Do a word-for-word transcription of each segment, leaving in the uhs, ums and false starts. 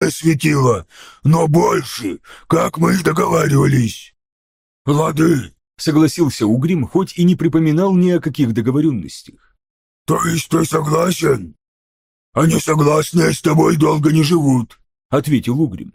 красное светило, но больше, как мы и договаривались». «Лады», — согласился Угрим, хоть и не припоминал ни о каких договоренностях. «То есть ты согласен?» «А несогласные с тобой долго не живут», — ответил Угрим.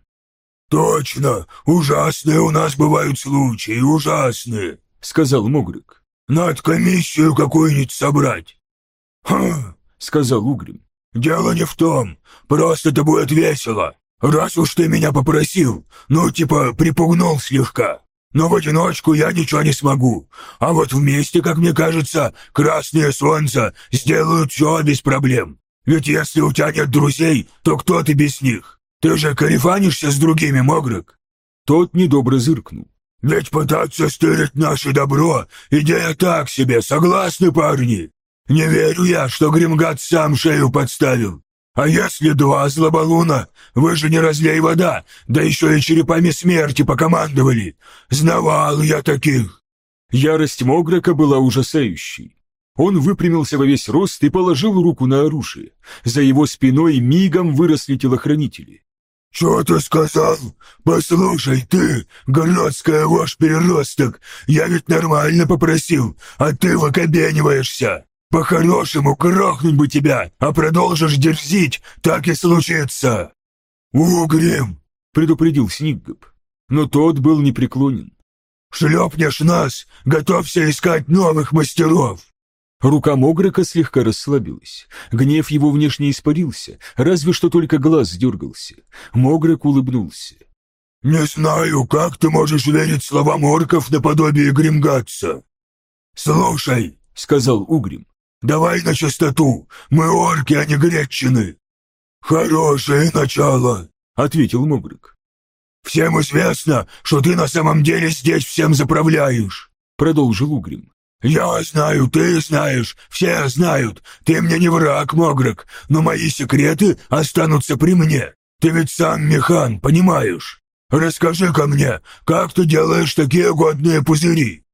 «Точно, ужасные у нас бывают случаи, ужасные», — сказал Могрик. «Надо комиссию какую-нибудь собрать». «Ха», — сказал Угрим. «Дело не в том, просто это будет весело. Раз уж ты меня попросил, ну типа припугнул слегка. Но в одиночку я ничего не смогу. А вот вместе, как мне кажется, красные солнца сделают все без проблем. Ведь если у тебя нет друзей, то кто ты без них? Ты же корефанишься с другими, Могрик?» Тот недобро зыркнул. «Ведь пытаться стырить наше добро — идея так себе, согласны, парни? Не верю я, что Гримгат сам шею подставил. А если два злобалуна? Вы же не разлей вода, да еще и черепами смерти покомандовали. Знавал я таких». Ярость Мограка была ужасающей. Он выпрямился во весь рост и положил руку на оружие. За его спиной мигом выросли телохранители. «Чё ты сказал? Послушай, ты, городская вошь-переросток, я ведь нормально попросил, а ты выкобениваешься. По-хорошему грохнуть бы тебя, а продолжишь дерзить, так и случится». «Угрим», — предупредил Сниггоп, но тот был непреклонен. «Шлепнешь нас, готовься искать новых мастеров». Рука Мограка слегка расслабилась. Гнев его внешне испарился, разве что только глаз дергался. Мограк улыбнулся. «Не знаю, как ты можешь верить словам орков наподобие Гримгатса». «Слушай», — сказал Угрим, — «давай на чистоту, мы орки, а не гречины». «Хорошее начало», — ответил Мограк. «Всем известно, что ты на самом деле здесь всем заправляешь», — продолжил Угрим. «Я знаю, ты знаешь, все знают. Ты мне не враг, Мограк, но мои секреты останутся при мне. Ты ведь сам механ, понимаешь? Расскажи-ка мне, как ты делаешь такие годные пузыри?»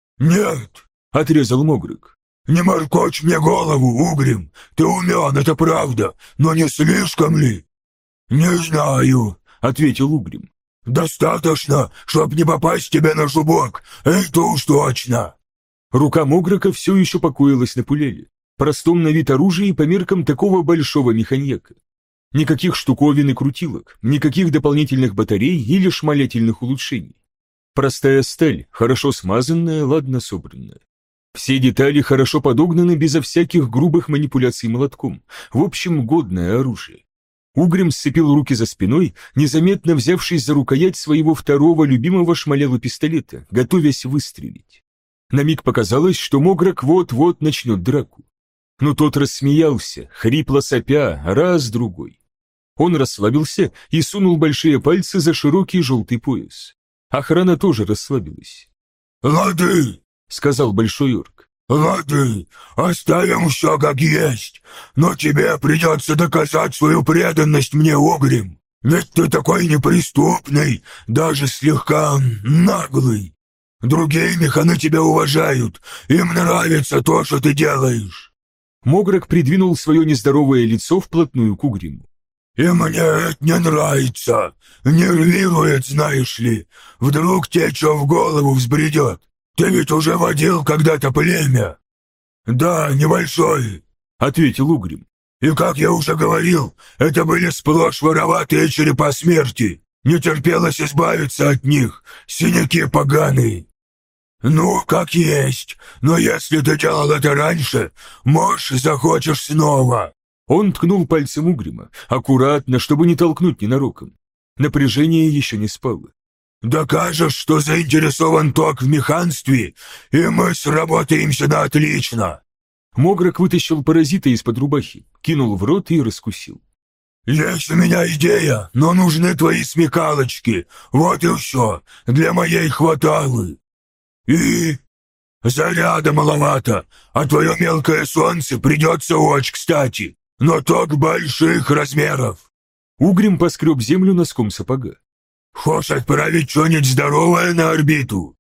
«Нет», — отрезал Мограк. «Не моркочь мне голову, Угрим. Ты умен, это правда, но не слишком ли?» «Не знаю», — ответил Угрим. «Достаточно, чтоб не попасть тебе на зубок, это уж точно». Рука Мограка все еще покоилась на пулеле, простом на вид оружии по меркам такого большого механьяка. Никаких штуковин и крутилок, никаких дополнительных батарей или шмалятельных улучшений. Простая сталь, хорошо смазанная, ладно собранная. Все детали хорошо подогнаны безо всяких грубых манипуляций молотком. В общем, годное оружие. Угрим сцепил руки за спиной, незаметно взявшись за рукоять своего второго любимого шмаляла пистолета, готовясь выстрелить. На миг показалось, что Мограк вот-вот начнет драку. Но тот рассмеялся, хрипло сопя, раз-другой. Он расслабился и сунул большие пальцы за широкий желтый пояс. Охрана тоже расслабилась. «Лады», — сказал большой орк, — «лады, оставим все как есть, но тебе придется доказать свою преданность мне, Угрим, ведь ты такой неприступный, даже слегка наглый. Другие механы тебя уважают, им нравится то, что ты делаешь». Мограк придвинул свое нездоровое лицо вплотную к Угриму. «И мне это не нравится, нервирует, знаешь ли, вдруг тебе что в голову взбредет. Ты ведь уже водил когда-то племя». «Да, небольшое», — ответил Угрим. «И, как я уже говорил, это были сплошь вороватые черепа смерти. Не терпелось избавиться от них, синяки поганые». «Ну, как есть, но если ты делал это раньше, может, захочешь снова». Он ткнул пальцем Угрима, аккуратно, чтобы не толкнуть ненароком. Напряжение еще не спало. «Докажешь, что заинтересован ток в механстве, и мы сработаемся на отлично». Мограк вытащил паразита из-под рубахи, кинул в рот и раскусил. «Есть у меня идея, но нужны твои смекалочки, вот и все, для моей хваталы». «И?» «Заряда маловато, а твое мелкое солнце придется очень кстати, но ток больших размеров». Угрим поскреб землю носком сапога. «Хочешь отправить что-нибудь здоровое на орбиту?»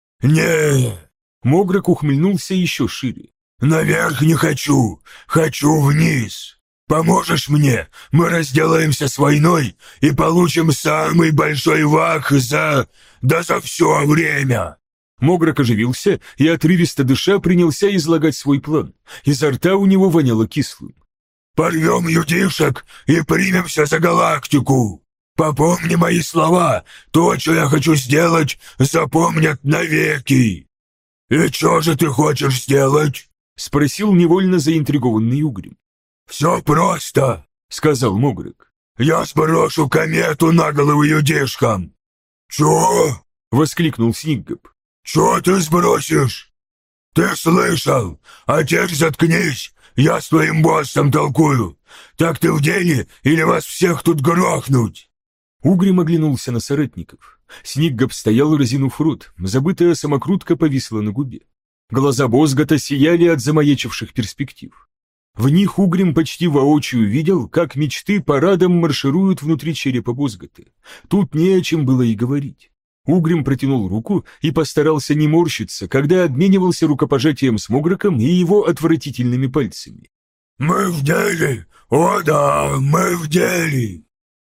«Не». Мограк ухмыльнулся еще шире. «Наверх не хочу, хочу вниз. Поможешь мне? Мы разделаемся с войной и получим самый большой вак за... да за все время!» Могрок оживился и, отрывисто дыша, принялся излагать свой план. Изо рта у него воняло кислым. «Порвем людишек и примемся за галактику! Попомни мои слова, то, что я хочу сделать, запомнят навеки!» «И что же ты хочешь сделать?» — спросил невольно заинтригованный Угрим. «Все просто», — сказал Могрок. «Я сброшу комету на голову людишкам». «Чё?» — воскликнул Сниггоп. «Чё ты сбросишь?» «Ты слышал? А теперь заткнись, я с твоим боссом толкую. Так ты в деле или вас всех тут грохнуть?» Угрим оглянулся на соратников. Сниггоп стоял, разинув рот, забытая самокрутка повисла на губе. Глаза Бозгота сияли от замаячивших перспектив. В них Угрим почти воочию видел, как мечты парадом маршируют внутри черепа Бозгота. Тут не о чем было и говорить. Угрим протянул руку и постарался не морщиться, когда обменивался рукопожатием с Могроком и его отвратительными пальцами. «Мы в деле! О да, мы в деле!»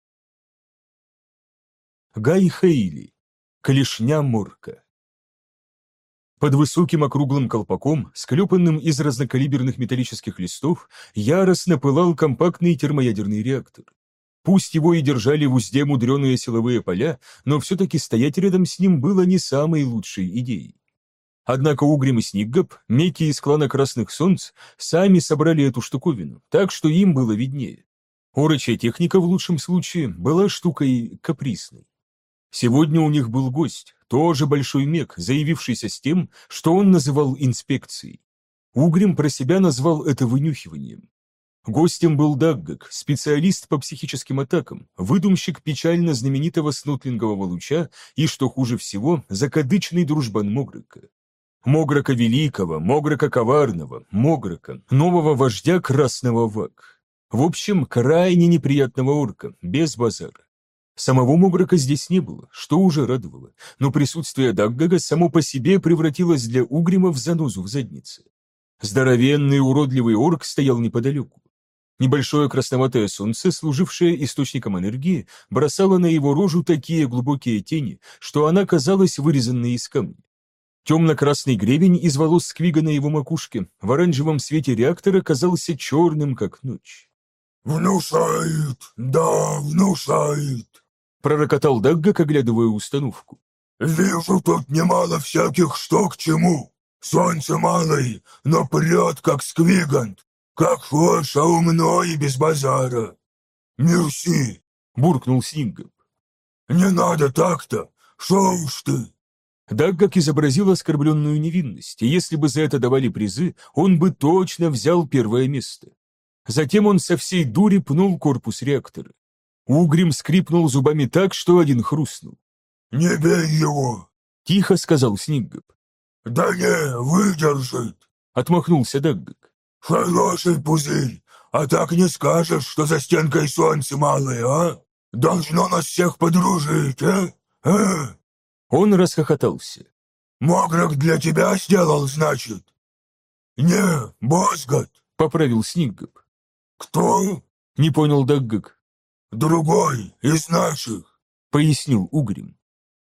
Гай Хейли. Клешня Морка. Под высоким округлым колпаком, склепанным из разнокалиберных металлических листов, яростно пылал компактный термоядерный реактор. Пусть его и держали в узде мудреные силовые поля, но все-таки стоять рядом с ним было не самой лучшей идеей. Однако Угрим и Сниггоп, меки из клана Красных Солнц, сами собрали эту штуковину, так что им было виднее. Орочья техника в лучшем случае была штукой каприсной. Сегодня у них был гость, тоже большой мек, заявившийся с тем, что он называл инспекцией. Угрим про себя назвал это вынюхиванием. Гостем был Даггак, специалист по психическим атакам, выдумщик печально знаменитого снотлингового луча и, что хуже всего, закадычный дружбан Могрока. Могрока Великого, Могрока Коварного, Могрока, нового вождя Красного Вак. В общем, крайне неприятного орка, без базара. Самого Могрока здесь не было, что уже радовало, но присутствие Даггага само по себе превратилось для Угрима в занозу в заднице. Здоровенный уродливый орк стоял неподалеку. Небольшое красноватое солнце, служившее источником энергии, бросало на его рожу такие глубокие тени, что она казалась вырезанной из камня. Темно-красный гребень из волос Сквига на его макушке в оранжевом свете реактора казался черным, как ночь. «Внушает, да, внушает», — пророкотал Даггак, оглядывая установку. «Вижу тут немало всяких что к чему. Солнце малое, но прет, как Сквигант. Как хочешь, а умно и без базара». «Мерси», — буркнул Сниггоп. «Не надо так-то, шо уж ты». Даггак изобразил оскорбленную невинность, и если бы за это давали призы, он бы точно взял первое место. Затем он со всей дури пнул корпус реактора. Угрим скрипнул зубами так, что один хрустнул. «Не бей его!» — тихо сказал Сниггоп. «Да не, выдержит!» — отмахнулся Даггак. «Хороший пузырь, а так не скажешь, что за стенкой солнце малое, а? Должно нас всех подружить, а? а?» Он расхохотался. «Могрок для тебя сделал, значит?» «Не, Бозгот!» — поправил Сниггоп. «Кто?» — не понял Даггак. «Другой, из наших», — пояснил Угрим.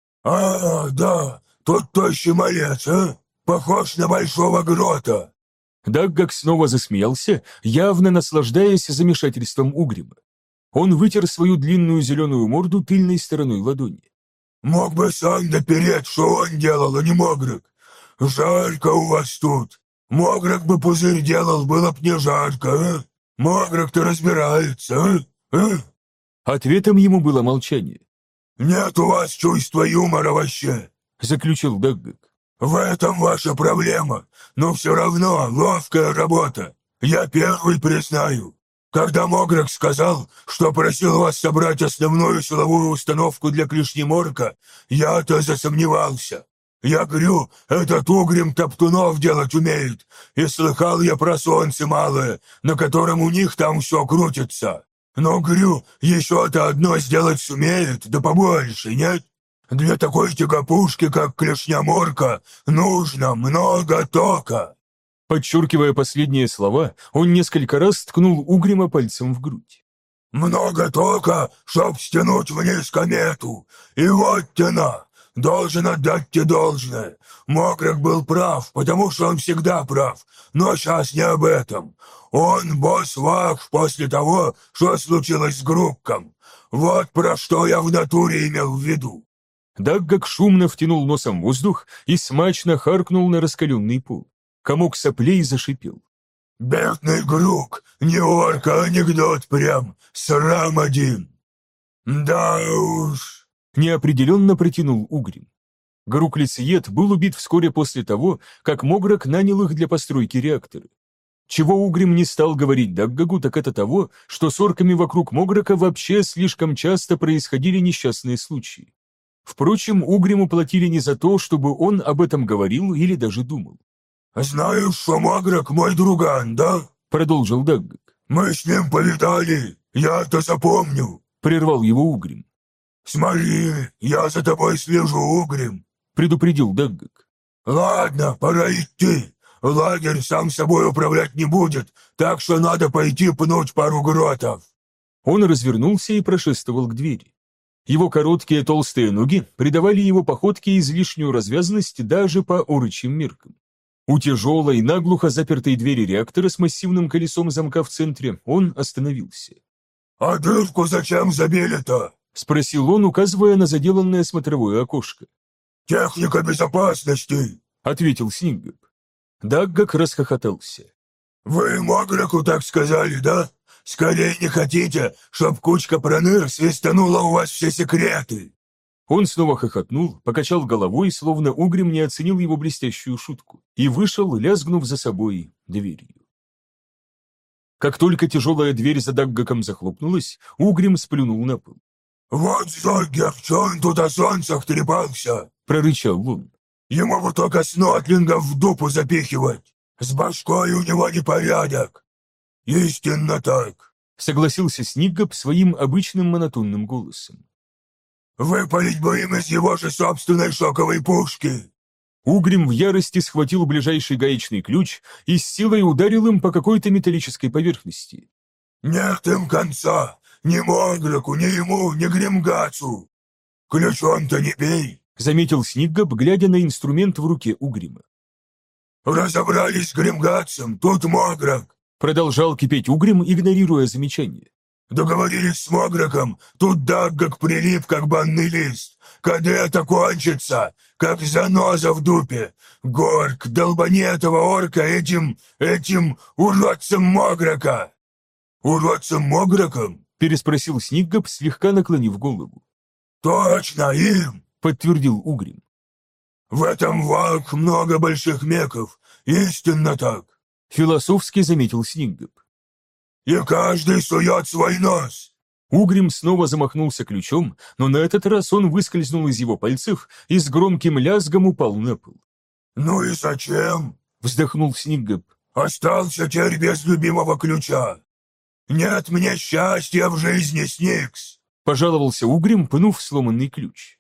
«А, да, тот тощий малец, а? Похож на большого грота». Даггак снова засмеялся, явно наслаждаясь замешательством Угрима. Он вытер свою длинную зеленую морду тыльной стороной ладони. «Мог бы сам допереть, что он делал, а не Могрок. Жарко у вас тут. Могрок бы пузырь делал, было б не жарко, а? Могрок-то разбирается, а? а?» Ответом ему было молчание. «Нет у вас чувства юмора вообще», — заключил Даггак. «В этом ваша проблема, но все равно ловкая работа. Я первый признаю. Когда Могрок сказал, что просил вас собрать основную силовую установку для клешни Морка, я-то засомневался. Я говорю, этот Угрим топтунов делать умеет, и слыхал я про солнце малое, на котором у них там все крутится. Но, говорю, еще-то одно сделать сумеет, да побольше, нет? Для такой тягопушки, как клешня Морка, нужно много тока». Подчеркивая последние слова, он несколько раз ткнул Угрима пальцем в грудь. «Много тока, чтоб стянуть вниз комету, и вот тяна. Должен отдать тебе должное. Мокрок был прав, потому что он всегда прав, но сейчас не об этом. Он босс-вах после того, что случилось с Грукком. Вот про что я в натуре имел в виду». Даггак шумно втянул носом воздух и смачно харкнул на раскаленный пол. Комок соплей зашипел. «Бедный Грук, не орка, анекдот прям, срам один». «Да уж», — неопределенно протянул Угрим. Грук-лицеед был убит вскоре после того, как Могрок нанял их для постройки реактора. Чего Угрим не стал говорить Даггагу, так это того, что с орками вокруг Могрока вообще слишком часто происходили несчастные случаи. Впрочем, Угриму платили не за то, чтобы он об этом говорил или даже думал. «Знаешь, что Могрок мой друган, да?» — продолжил Даггак. «Мы с ним повидали, я-то запомню», — прервал его Угрим. «Смотри, я за тобой слежу, Угрим», — предупредил Даггак. «Ладно, пора идти. Лагерь сам собой управлять не будет, так что надо пойти пнуть пару гротов». Он развернулся и прошествовал к двери. Его короткие толстые ноги придавали его походке излишнюю развязность даже по орочьим меркам. У тяжелой, наглухо запертой двери реактора с массивным колесом замка в центре он остановился. «А дырку зачем забили-то?» — спросил он, указывая на заделанное смотровое окошко. «Техника безопасности», — ответил Сниггап. Даггак расхохотался. «Вы Могроку так сказали, да? Скорее не хотите, чтоб кучка проныр свистанула у вас все секреты?» Он снова хохотнул, покачал головой, словно Угрим не оценил его блестящую шутку, и вышел, лязгнув за собой дверью. Как только тяжелая дверь за Даггаком захлопнулась, Угрим сплюнул на пол. «Вот Зоггер, что он тут о солнцах трепался?» — прорычал он. «Ему бы только снотлингов в дупу запихивать. С башкой у него непорядок». «Истинно так», — согласился Сниггап своим обычным монотонным голосом. «Выпалить бы им из его же собственной шоковой пушки!» Угрим в ярости схватил ближайший гаечный ключ и с силой ударил им по какой-то металлической поверхности. «Нет им конца! Ни Могроку, ни ему, ни Гримгацу! Ключом-то не бей!» — заметил Сниггап, глядя на инструмент в руке Угрима. «Разобрались с Гримгацем, тут Могрок!» — продолжал кипеть Угрим, игнорируя замечание. «Договорились с Могроком, тут Даггак прилип, как банный лист. Когда это кончится, как заноза в дупе. Горк, долбани этого орка этим, этим уродцем Могрока!» «Уродцем Могроком?» — переспросил Сниггап, слегка наклонив голову. «Точно, им!» — подтвердил Угрим. «В этом вак много больших меков, истинно так!» — философски заметил Сниггап. «И каждый сует свой нос!» Угрим снова замахнулся ключом, но на этот раз он выскользнул из его пальцев и с громким лязгом упал на пол. «Ну и зачем?» — вздохнул Сниггап. «Остался теперь без любимого ключа. Нет мне счастья в жизни, Сникс!» — пожаловался Угрим, пнув сломанный ключ.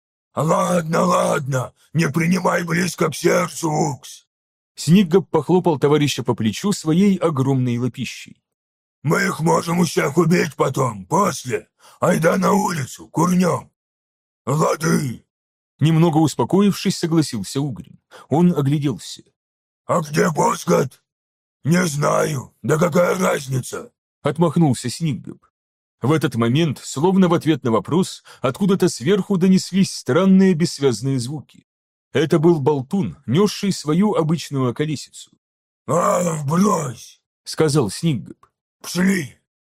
«Ладно, ладно, не принимай близко к сердцу, Укс!» Сниггап похлопал товарища по плечу своей огромной лапищей. «Мы их можем у всех убить потом, после. Айда на улицу, курнем». «Лады!» Немного успокоившись, согласился Угрим. Он огляделся. «А где Босгот?» «Не знаю. Да какая разница?» Отмахнулся Сниггап. В этот момент, словно в ответ на вопрос, откуда-то сверху донеслись странные бессвязные звуки. Это был болтун, несший свою обычную околесицу. «А, брось!» — сказал Сниггап. «Пшли!»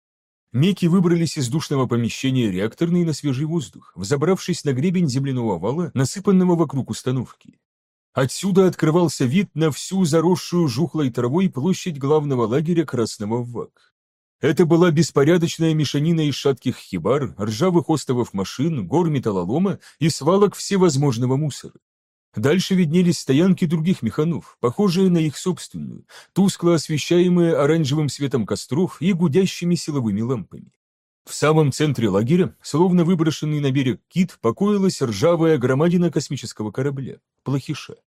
Меки выбрались из душного помещения реакторной на свежий воздух, взобравшись на гребень земляного вала, насыпанного вокруг установки. Отсюда открывался вид на всю заросшую жухлой травой площадь главного лагеря Красного ВАК. Это была беспорядочная мешанина из шатких хибар, ржавых остовов машин, гор металлолома и свалок всевозможного мусора. Дальше виднелись стоянки других механов, похожие на их собственную, тускло освещаемые оранжевым светом костров и гудящими силовыми лампами. В самом центре лагеря, словно выброшенный на берег кит, покоилась ржавая громадина космического корабля — плохиша.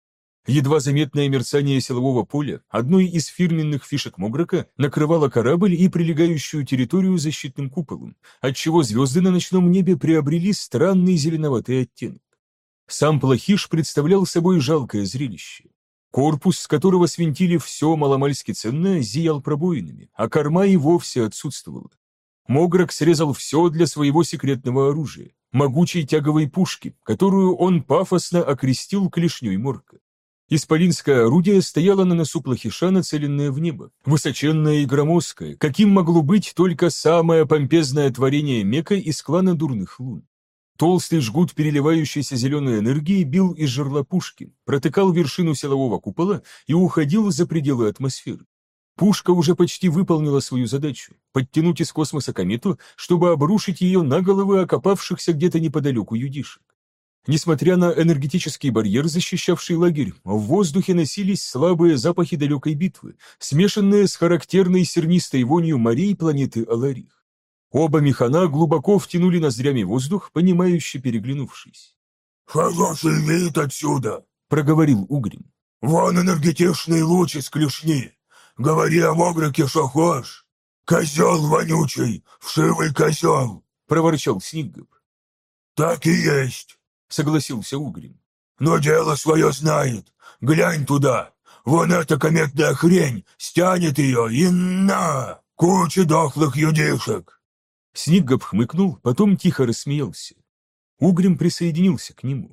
Едва заметное мерцание силового поля, одной из фирменных фишек Мограка, накрывало корабль и прилегающую территорию защитным куполом, отчего звезды на ночном небе приобрели странный зеленоватый оттенок. Сам Плохиш представлял собой жалкое зрелище. Корпус, с которого свинтили все маломальски ценное, зиял пробоинами, а корма и вовсе отсутствовала. Мограк срезал все для своего секретного оружия, могучей тяговой пушки, которую он пафосно окрестил клешней Морка. Исполинское орудие стояло на носу Плохиша, нацеленное в небо, высоченное и громоздкое, каким могло быть только самое помпезное творение Мека из клана Дурных Лун. Толстый жгут переливающейся зеленой энергии бил из жерла пушки, протыкал вершину силового купола и уходил за пределы атмосферы. Пушка уже почти выполнила свою задачу – подтянуть из космоса комету, чтобы обрушить ее на головы окопавшихся где-то неподалеку юдишек. Несмотря на энергетический барьер, защищавший лагерь, в воздухе носились слабые запахи далекой битвы, смешанные с характерной сернистой вонью морей планеты Аларих. Оба механа глубоко втянули ноздрями воздух, понимающе переглянувшись. «Хороший вид отсюда», — проговорил Угрим. «Вон энергетичный луч из клешни. Говори о Мограке, что хочешь. Козел вонючий, вшивый козел», — проворчал Сниггоп. «Так и есть», — согласился Угрим. «Но дело свое знает. Глянь туда. Вон эта кометная хрень стянет ее и на! Куча дохлых юдишек». Сниггоп хмыкнул, потом тихо рассмеялся. Угрим присоединился к нему.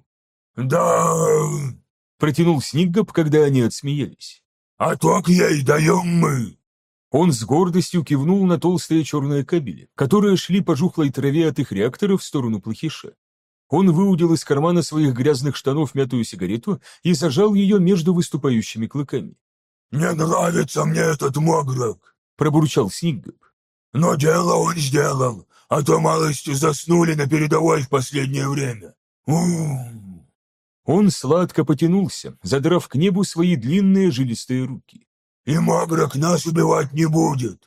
«Да...» — протянул Сниггоп, когда они отсмеялись. «А ток ей даем мы». Он с гордостью кивнул на толстые черные кабели, которые шли по жухлой траве от их реактора в сторону Плохиша. Он выудил из кармана своих грязных штанов мятую сигарету и зажал ее между выступающими клыками. «Не нравится мне этот Мограк», — пробурчал Сниггоп. «Но дело он сделал, а то малость заснули на передовой в последнее время. У-у-у». Он сладко потянулся, задрав к небу свои длинные жилистые руки. «И Мограк нас убивать не будет.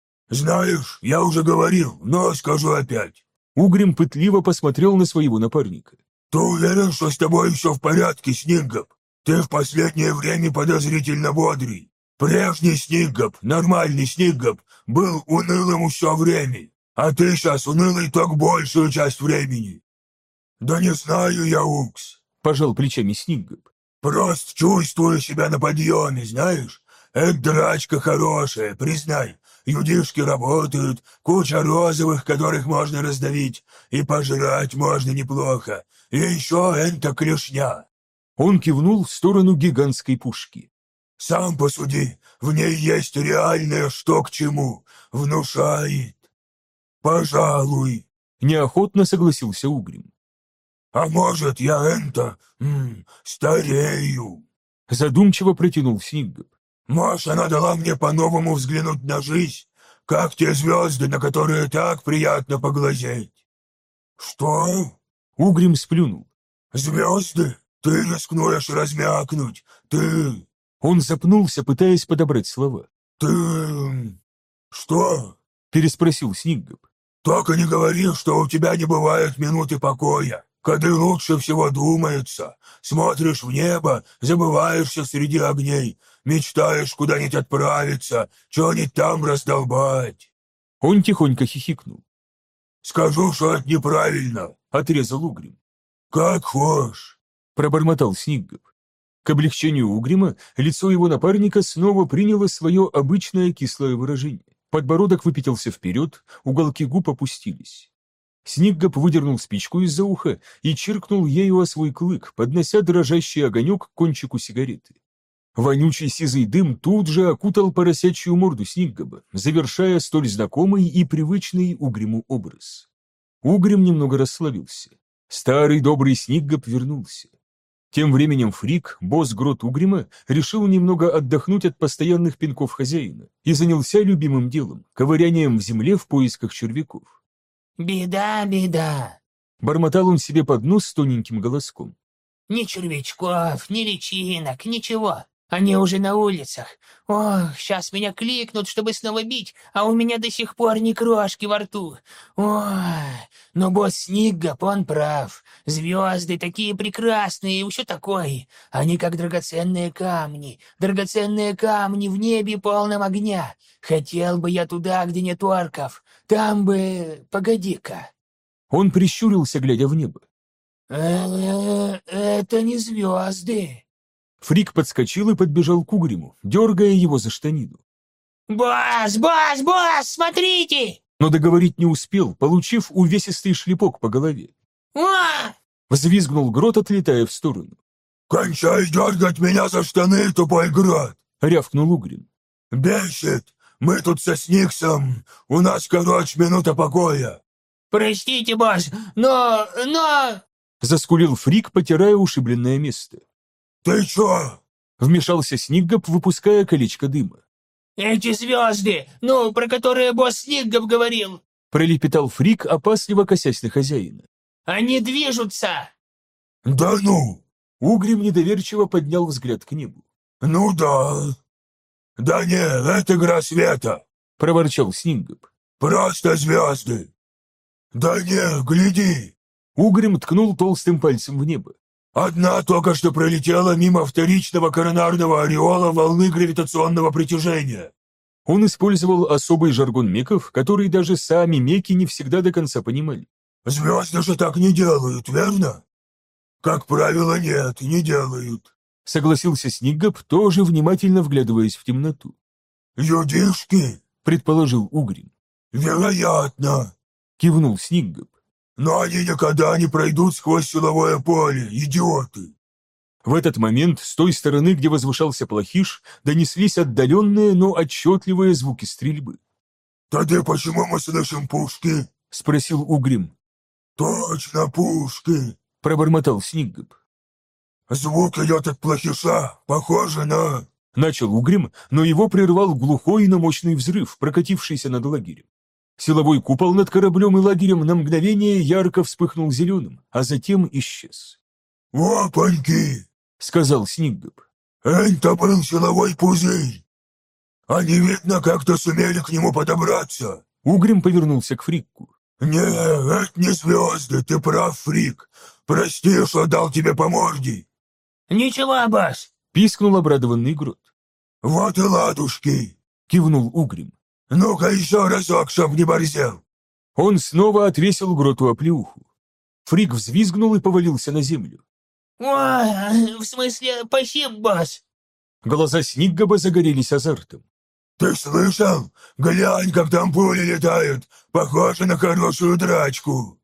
Знаешь, я уже говорил, но скажу опять». Угрим пытливо посмотрел на своего напарника. «Ты уверен, что с тобой все в порядке, Сниггоп? Ты в последнее время подозрительно бодрый. Прежний Сниггоп, нормальный Сниггоп, был унылым все время, а ты сейчас унылый только большую часть времени». «Да не знаю я, Укс», — пожал плечами Сниггоп. «Просто чувствую себя на подъеме, знаешь? Это драчка хорошая, признай. Юдишки работают, куча розовых, которых можно раздавить, и пожрать можно неплохо. И еще энта клешня». Он кивнул в сторону гигантской пушки. «Сам посуди, в ней есть реальное что к чему, внушает». «Пожалуй», — неохотно согласился Угрим. «А может, я энто, м, старею?» — задумчиво протянул Сниггоп. «Может, она дала мне по-новому взглянуть на жизнь, как те звезды, на которые так приятно поглазеть». «Что?» — Угрим сплюнул. «Звезды? Ты рискнуешь размякнуть, ты...» Он запнулся, пытаясь подобрать слова. «Ты... что?» — переспросил Сниггоп. «Только не говори, что у тебя не бывает минуты покоя, когда лучше всего думается, смотришь в небо, забываешься среди огней, мечтаешь куда-нибудь отправиться, что-нибудь там раздолбать». Он тихонько хихикнул. «Скажу, что это неправильно», — отрезал Угрим. «Как хочешь», — пробормотал Сниггоп. К облегчению Угрима лицо его напарника снова приняло свое обычное кислое выражение. Подбородок выпятился вперед, уголки губ опустились. Сниггоп выдернул спичку из-за уха и чиркнул ею о свой клык, поднося дрожащий огонек к кончику сигареты. Вонючий сизый дым тут же окутал поросячью морду Сниггоба, завершая столь знакомый и привычный Угриму образ. Угрим немного расслабился. Старый добрый Сниггоп вернулся. Тем временем Фрик, босс Грот Угрима, решил немного отдохнуть от постоянных пинков хозяина и занялся любимым делом – ковырянием в земле в поисках червяков. «Беда, беда!» – бормотал он себе под нос с тоненьким голоском. «Ни червячков, ни личинок, ничего. Они уже на улицах. Ох, сейчас меня кликнут, чтобы снова бить, а у меня до сих пор ни крошки во рту. Ой, но босс Сниггап, он прав. Звезды такие прекрасные и все такое. Они как драгоценные камни. Драгоценные камни в небе полном огня. Хотел бы я туда, где нет орков. Там бы... Погоди-ка. Он прищурился, глядя в небо. Э-э, это не звезды. Фрик подскочил и подбежал к Угриму, дергая его за штанину. «Босс, босс, босс, смотрите!» Но договорить не успел, получив увесистый шлепок по голове. «А!» Взвизгнул Грот, отлетая в сторону. «Кончай дергать меня за штаны, тупой Грот!» — рявкнул Угрим. «Бесит! Мы тут со Сниксом! У нас, короче, минута покоя!» «Простите, босс, но... но...» — заскулил Фрик, потирая ушибленное место. «Ты чё?» — вмешался Сниггап, выпуская колечко дыма. «Эти звезды, ну, про которые босс Сниггап говорил!» — пролепетал Фрик, опасливо косясь на хозяина. «Они движутся!» «Да ну!» Угрим недоверчиво поднял взгляд к небу. «Ну да!» «Да не, это игра света!» — проворчал Сниггап. «Просто звезды!» «Да не, гляди!» Угрим ткнул толстым пальцем в небо. «Одна только что пролетела мимо вторичного коронарного ореола волны гравитационного притяжения!» Он использовал особый жаргон меков, который даже сами меки не всегда до конца понимали. «Звезды же так не делают, верно?» «Как правило, нет, не делают», — согласился Сниггап, тоже внимательно вглядываясь в темноту. «Юдишки?» — предположил Угрим. «Вероятно», — кивнул Сниггап. «но они никогда не пройдут сквозь силовое поле, идиоты!» В этот момент с той стороны, где возвышался Плохиш, донеслись отдаленные, но отчетливые звуки стрельбы. «Тогда почему мы слышим пушки?» — спросил Угрим. «Точно, пушки!» — пробормотал Сниггап. «Звук идет от Плохиша, похоже на...» Начал Угрим, но его прервал глухой, но мощный взрыв, прокатившийся над лагерем. Силовой купол над кораблем и лагерем на мгновение ярко вспыхнул зеленым, а затем исчез. «Опаньки!» — сказал Сниггап. «Это был силовой пузырь! Они, видно, как-то сумели к нему подобраться!» Угрим повернулся к Фрикку. «Не, это не звезды, ты прав, Фрик. Прости, что дал тебе по морде!» «Ничего, босс!» — пискнул обрадованный Грот. «Вот и ладушки!» — кивнул Угрим. «Ну-ка еще разок, чтоб не борзел!» Он снова отвесил Гроту оплеуху. Фрик взвизгнул и повалился на землю. «Ой, в смысле, спасибо, босс!» Глаза Сниггаба загорелись азартом. «Ты слышал? Глянь, как там пули летают! Похоже на хорошую драчку!»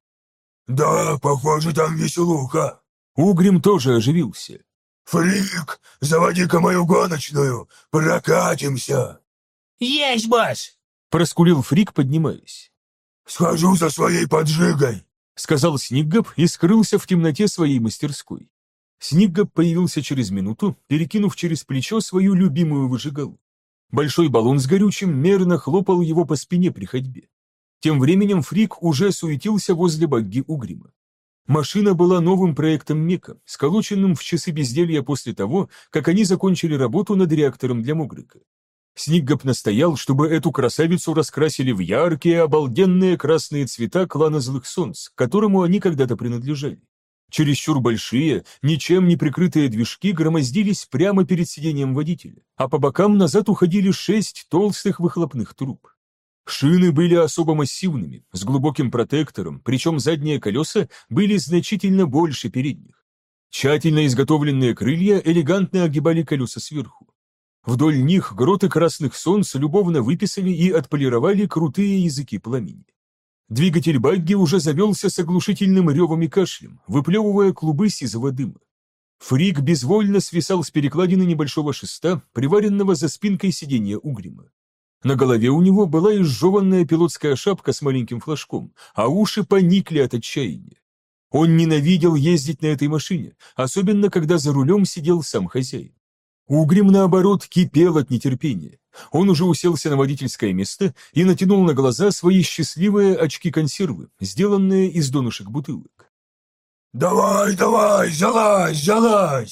«Да, похоже, там веселуха!» Угрим тоже оживился. «Фрик, заводи-ка мою гоночную! Прокатимся!» «Есть, босс!» — проскулил Фрик, поднимаясь. «Схожу за своей поджигой!» — сказал Сниггаб и скрылся в темноте своей мастерской. Сниггаб появился через минуту, перекинув через плечо свою любимую выжигалу. Большой баллон с горючим мерно хлопал его по спине при ходьбе. Тем временем Фрик уже суетился возле багги Угрима. Машина была новым проектом Мека, сколоченным в часы безделья после того, как они закончили работу над реактором для Могрыка. Сниггаб настоял, чтобы эту красавицу раскрасили в яркие, обалденные красные цвета клана Злых Солнц, к которому они когда-то принадлежали. Чересчур большие, ничем не прикрытые движки громоздились прямо перед сиденьем водителя, а по бокам назад уходили шесть толстых выхлопных труб. Шины были особо массивными, с глубоким протектором, причем задние колеса были значительно больше передних. Тщательно изготовленные крылья элегантно огибали колеса сверху. Вдоль них гроты красных солнц любовно выписали и отполировали крутые языки пламени. Двигатель багги уже завелся с оглушительным ревом и кашлем, выплевывая клубы сизого дыма. Фрик безвольно свисал с перекладины небольшого шеста, приваренного за спинкой сиденья Угрима. На голове у него была изжеванная пилотская шапка с маленьким флажком, а уши поникли от отчаяния. Он ненавидел ездить на этой машине, особенно когда за рулем сидел сам хозяин. Угрим, наоборот, кипел от нетерпения. Он уже уселся на водительское место и натянул на глаза свои счастливые очки-консервы, сделанные из донышек бутылок. «Давай, давай, залазь, залазь!»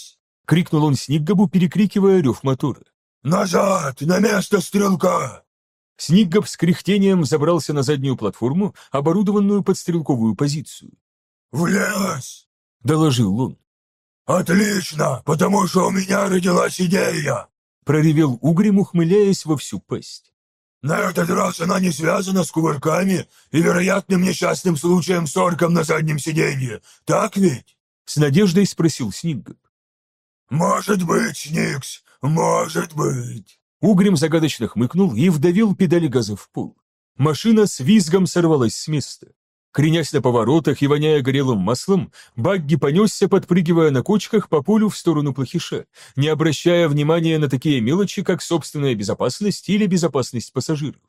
крикнул он Сниггабу, перекрикивая рев мотора. «Назад! На место стрелка!» Сниггаб с кряхтением забрался на заднюю платформу, оборудованную под стрелковую позицию. «В лес!» — доложил он. «Отлично, потому что у меня родилась идея!» — проревел Угрим, ухмыляясь во всю пасть. «На этот раз она не связана с кувырками и вероятным несчастным случаем с орком на заднем сиденье, так ведь?» — с надеждой спросил Сниггаб. «Может быть, Сникс, может быть». Угрим загадочно хмыкнул и вдавил педали газа в пол. Машина с визгом сорвалась с места. Кренясь на поворотах и воняя горелым маслом, багги понесся, подпрыгивая на кочках по полю в сторону плохиша, не обращая внимания на такие мелочи, как собственная безопасность или безопасность пассажиров.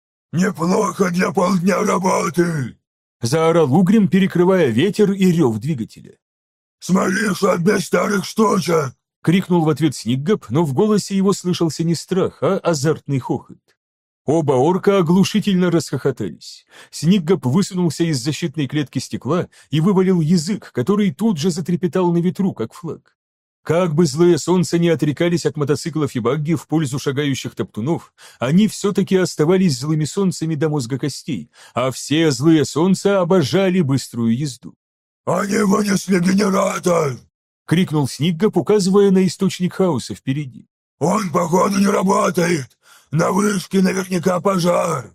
«Неплохо для полдня работы!» — заорал Угрим, перекрывая ветер и рев двигателя. «Смотри, что без старых штучек!» — крикнул в ответ Сниггаб, но в голосе его слышался не страх, а азартный хохот. Оба орка оглушительно расхохотались. Сниггаб высунулся из защитной клетки стекла и вывалил язык, который тут же затрепетал на ветру, как флаг. Как бы злые солнца не отрекались от мотоциклов и багги в пользу шагающих топтунов, они все-таки оставались злыми солнцами до мозга костей, а все злые солнца обожали быструю езду. «Они вынесли генератор!» — крикнул Сниггаб, указывая на источник хаоса впереди. «Он, походу, не работает! На вышке наверняка пожар!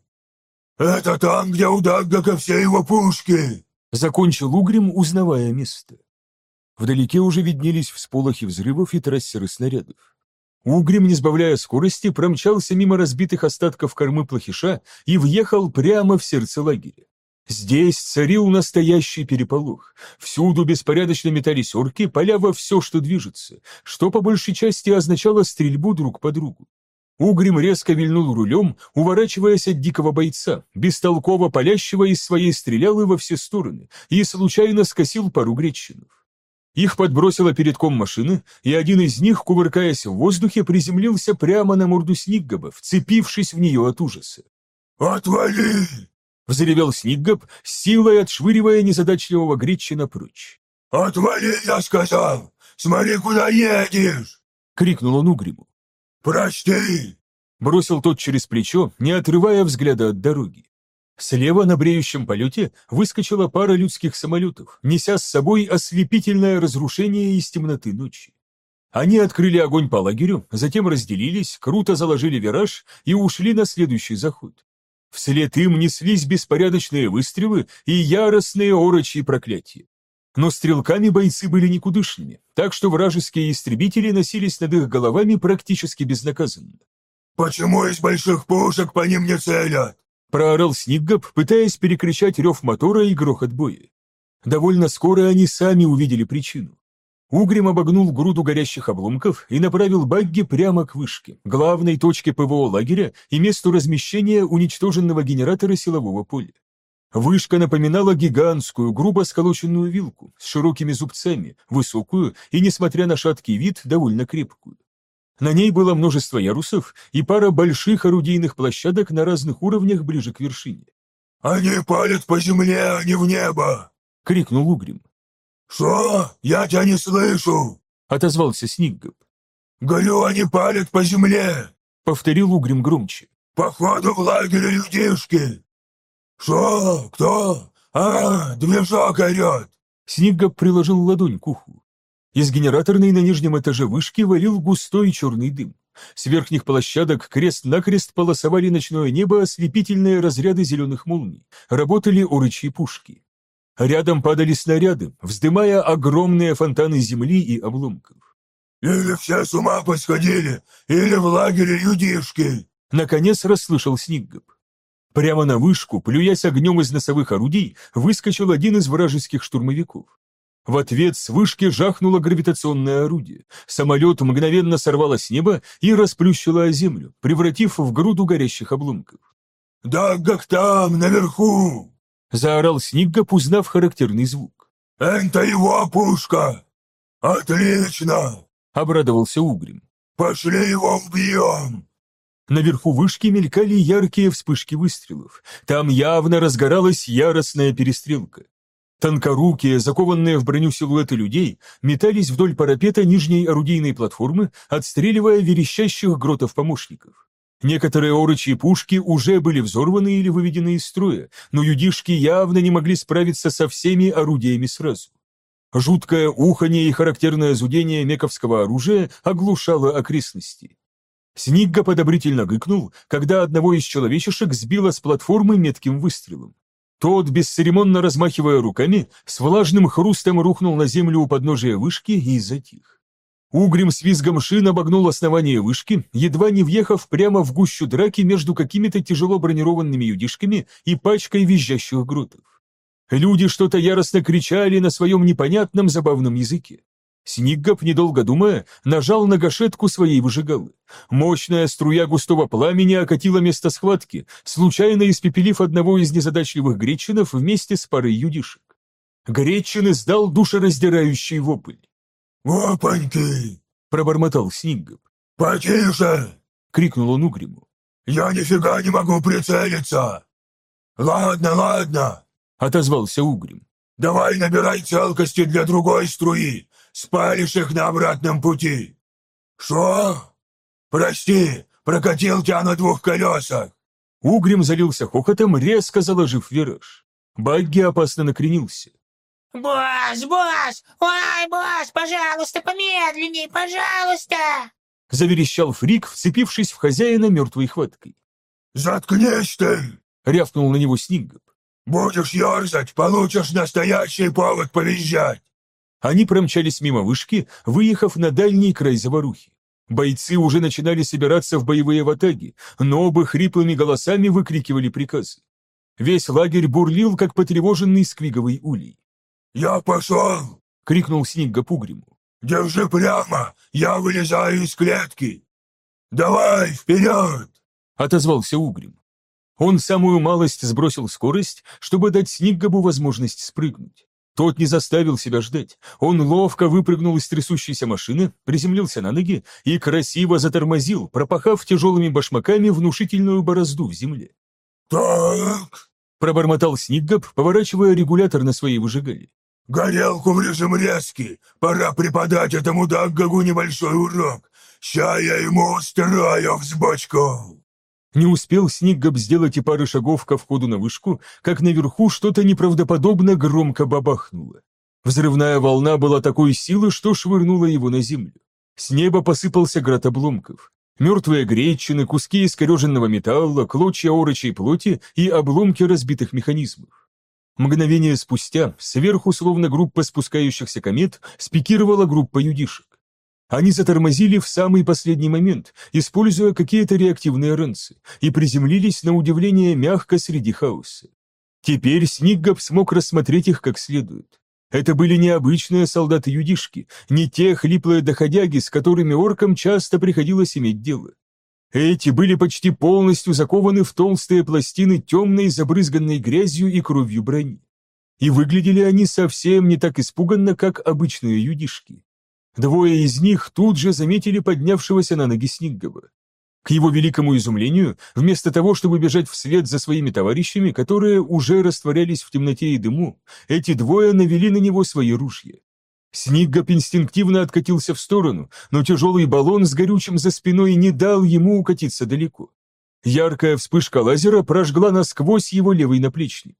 Это там, где у Даггака все его пушки!» Закончил Угрим, узнавая место. Вдалеке уже виднелись всполохи взрывов и трассеры снарядов. Угрим, не сбавляя скорости, промчался мимо разбитых остатков кормы плохиша и въехал прямо в сердце лагеря. Здесь царил настоящий переполох. Всюду беспорядочно метались орки, поля во все, что движется, что по большей части означало стрельбу друг по другу. Угрим резко вильнул рулем, уворачиваясь от дикого бойца, бестолково палящего из своей стрелялы во все стороны, и случайно скосил пару гречинов. Их подбросило передком машины, и один из них, кувыркаясь в воздухе, приземлился прямо на морду Сниггаба, вцепившись в нее от ужаса. «Отвали!» — взревел Сниггаб, силой отшвыривая незадачливого гречина прочь. «Отвали, я сказал! Смотри, куда едешь!» — крикнул он Угриму. «Прости!» — бросил тот через плечо, не отрывая взгляда от дороги. Слева на бреющем полете выскочила пара людских самолетов, неся с собой ослепительное разрушение из темноты ночи. Они открыли огонь по лагерю, затем разделились, круто заложили вираж и ушли на следующий заход. Вслед им неслись беспорядочные выстрелы и яростные орочьи проклятия. Но стрелками бойцы были никудышными, так что вражеские истребители носились над их головами практически безнаказанно. «Почему из больших пушек по ним не целят?» — проорал Сниггаб, пытаясь перекричать рев мотора и грохот боя. Довольно скоро они сами увидели причину. Угрим обогнул груду горящих обломков и направил багги прямо к вышке, главной точке ПВО лагеря и месту размещения уничтоженного генератора силового поля. Вышка напоминала гигантскую, грубо сколоченную вилку с широкими зубцами, высокую и, несмотря на шаткий вид, довольно крепкую. На ней было множество ярусов и пара больших орудийных площадок на разных уровнях ближе к вершине. «Они палят по земле, а не в небо!» — крикнул Угрим. «Что? Я тебя не слышу!» — отозвался Сниггаб. «Говорю, они палят по земле!» — повторил Угрим громче. «Походу в лагере людишки!» «Что? Кто? А, движок орет!» Сниггаб приложил ладонь к уху. Из генераторной на нижнем этаже вышки валил густой черный дым. С верхних площадок крест-накрест полосовали ночное небо ослепительные разряды зеленых молний. Работали орочьи пушки. Рядом падали снаряды, вздымая огромные фонтаны земли и обломков. «Или все с ума посходили, или в лагере людишки!» Наконец расслышал Сниггаб. Прямо на вышку, плюясь огнем из носовых орудий, выскочил один из вражеских штурмовиков. В ответ с вышки жахнуло гравитационное орудие. Самолет мгновенно сорвало с неба и расплющило о землю, превратив в груду горящих обломков. «Даггак там, наверху!» — заорал Сниггаб, узнав характерный звук. «Это его пушка! Отлично!» — обрадовался Угрим. «Пошли его убьем!» Наверху вышки мелькали яркие вспышки выстрелов. Там явно разгоралась яростная перестрелка. Тонкорукие, закованные в броню силуэты людей, метались вдоль парапета нижней орудийной платформы, отстреливая верещащих гротов-помощников. Некоторые орочьи пушки уже были взорваны или выведены из строя, но юдишки явно не могли справиться со всеми орудиями сразу. Жуткое уханье и характерное зудение мековского оружия оглушало окрестности. Сниггап одобрительно гыкнул, когда одного из человечешек сбило с платформы метким выстрелом. Тот, бесцеремонно размахивая руками, с влажным хрустом рухнул на землю у подножия вышки и затих. Угрим с визгом шин обогнул основание вышки, едва не въехав прямо в гущу драки между какими-то тяжело бронированными юдишками и пачкой визжащих гротов. Люди что-то яростно кричали на своем непонятном забавном языке. Сниггап, недолго думая, нажал на гашетку своей выжигалы. Мощная струя густого пламени окатила место схватки, случайно испепелив одного из незадачливых гречинов вместе с парой юдишек. Гречин издал душераздирающий вопль. «Опаньки!» — пробормотал Сниггап. «Потише!» — крикнул он Угриму. «Я нифига не могу прицелиться!» «Ладно, ладно!» — отозвался Угрим. «Давай набирай целкости для другой струи, спалишь их на обратном пути!» «Шо? Прости, прокатил тебя на двух колесах!» Угрим залился хохотом, резко заложив вираж. Багги опасно накренился. «Босс, босс! Ой, босс, пожалуйста, помедленней, пожалуйста!» Заверещал Фрик, вцепившись в хозяина мертвой хваткой. «Заткнись ты!» — рявкнул на него Сниггап. «Будешь ерзать, получишь настоящий повод повизжать!» Они промчались мимо вышки, выехав на дальний край заварухи. Бойцы уже начинали собираться в боевые ватаги, но оба хриплыми голосами выкрикивали приказы. Весь лагерь бурлил, как потревоженный сквиговый улей. «Я пошел!» — крикнул Сниггап Угриму. «Держи прямо! Я вылезаю из клетки! Давай, вперед!» — отозвался Угрим. Он самую малость сбросил скорость, чтобы дать Сниггабу возможность спрыгнуть. Тот не заставил себя ждать. Он ловко выпрыгнул из трясущейся машины, приземлился на ноги и красиво затормозил, пропахав тяжелыми башмаками внушительную борозду в земле. «Так!» — пробормотал Сниггап, поворачивая регулятор на своей выжигале. «Горелку в режим резки! Пора преподать этому Даггагу небольшой урок! Ща я ему устрою взбочку!» Не успел Сниггап сделать и пары шагов ко входу на вышку, как наверху что-то неправдоподобно громко бабахнуло. Взрывная волна была такой силы, что швырнула его на землю. С неба посыпался град обломков. Мертвые гречины, куски искореженного металла, клочья орочей плоти и обломки разбитых механизмов. Мгновение спустя сверху, словно группа спускающихся комет, спикировала группа юдишек. Они затормозили в самый последний момент, используя какие-то реактивные ранцы, и приземлились на удивление мягко среди хаоса. Теперь Сниггап смог рассмотреть их как следует. Это были необычные солдаты-юдишки, не те хлиплые доходяги, с которыми оркам часто приходилось иметь дело. Эти были почти полностью закованы в толстые пластины темной, забрызганной грязью и кровью брони. И выглядели они совсем не так испуганно, как обычные юдишки. Двое из них тут же заметили поднявшегося на ноги Сниггаба. К его великому изумлению, вместо того, чтобы бежать вслед за своими товарищами, которые уже растворялись в темноте и дыму, эти двое навели на него свои ружья. Сниггап инстинктивно откатился в сторону, но тяжелый баллон с горючим за спиной не дал ему укатиться далеко. Яркая вспышка лазера прожгла насквозь его левый наплечник.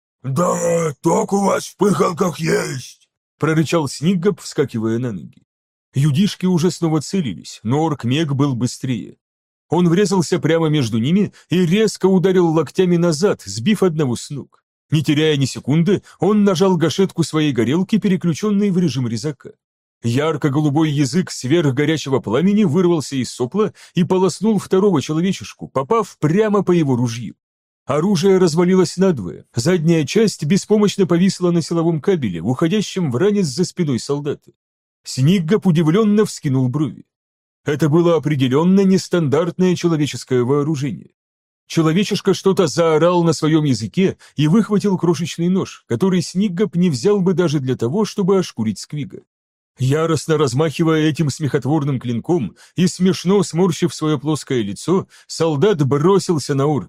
«Да, ток у вас в пыхалках есть!» прорычал Сниггап, вскакивая на ноги. Юдишки уже снова целились, но орк-мег был быстрее. Он врезался прямо между ними и резко ударил локтями назад, сбив одного с ног. Не теряя ни секунды, он нажал гашетку своей горелки, переключенной в режим резака. Ярко-голубой язык сверхгорячего пламени вырвался из сопла и полоснул второго человечешку, попав прямо по его ружью. Оружие развалилось надвое, задняя часть беспомощно повисла на силовом кабеле, уходящем в ранец за спиной солдата. Сниггап удивленно вскинул брови. Это было определенно нестандартное человеческое вооружение. Человечишка что-то заорал на своем языке и выхватил крошечный нож, который Сниггап не взял бы даже для того, чтобы ошкурить сквига. Яростно размахивая этим смехотворным клинком и смешно сморщив свое плоское лицо, солдат бросился на орка.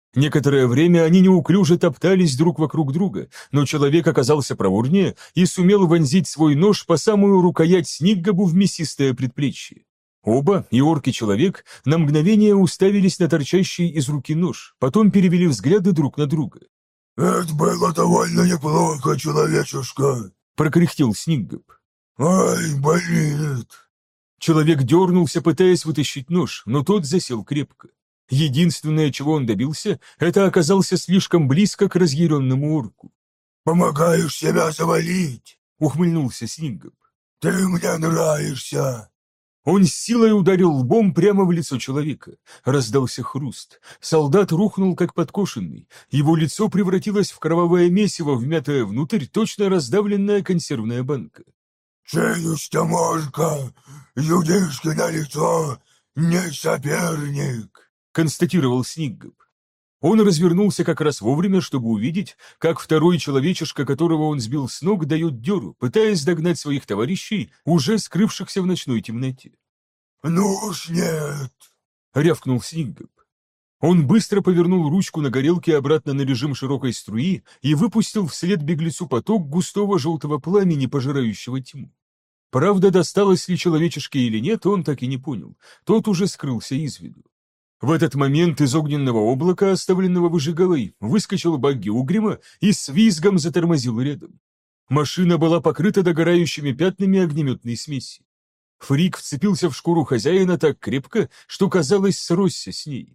Некоторое время они неуклюже топтались друг вокруг друга, но человек оказался проворнее и сумел вонзить свой нож по самую рукоять Снингабу в мясистое предплечье. Оба, и орк и человек, на мгновение уставились на торчащий из руки нож, потом перевели взгляды друг на друга. «Это было довольно неплохо, человечушка», — прокряхтел Снингаб. «Ай, болит». Человек дернулся, пытаясь вытащить нож, но тот засел крепко. Единственное, чего он добился, это оказался слишком близко к разъяренному орку. «Помогаешь себя завалить», — ухмыльнулся Снингаб. «Ты мне нравишься». Он с силой ударил лбом прямо в лицо человека. Раздался хруст. Солдат рухнул, как подкошенный. Его лицо превратилось в кровавое месиво, вмятое внутрь точно раздавленная консервная банка. «Челюсть Аморка, юдишки на лицо, не соперник», — констатировал Снингаб. Он развернулся как раз вовремя, чтобы увидеть, как второй человечишка, которого он сбил с ног, дает дёру, пытаясь догнать своих товарищей, уже скрывшихся в ночной темноте. «Ну уж нет», — рявкнул Снингаб. Он быстро повернул ручку на горелке обратно на режим широкой струи и выпустил вслед беглецу поток густого желтого пламени, пожирающего тьму. Правда, досталось ли человечешке или нет, он так и не понял. Тот уже скрылся из виду. В этот момент из огненного облака, оставленного выжигалой, выскочил багги Угрима и с визгом затормозил рядом. Машина была покрыта догорающими пятнами огнеметной смеси. Фрик вцепился в шкуру хозяина так крепко, что, казалось, сросся с ней.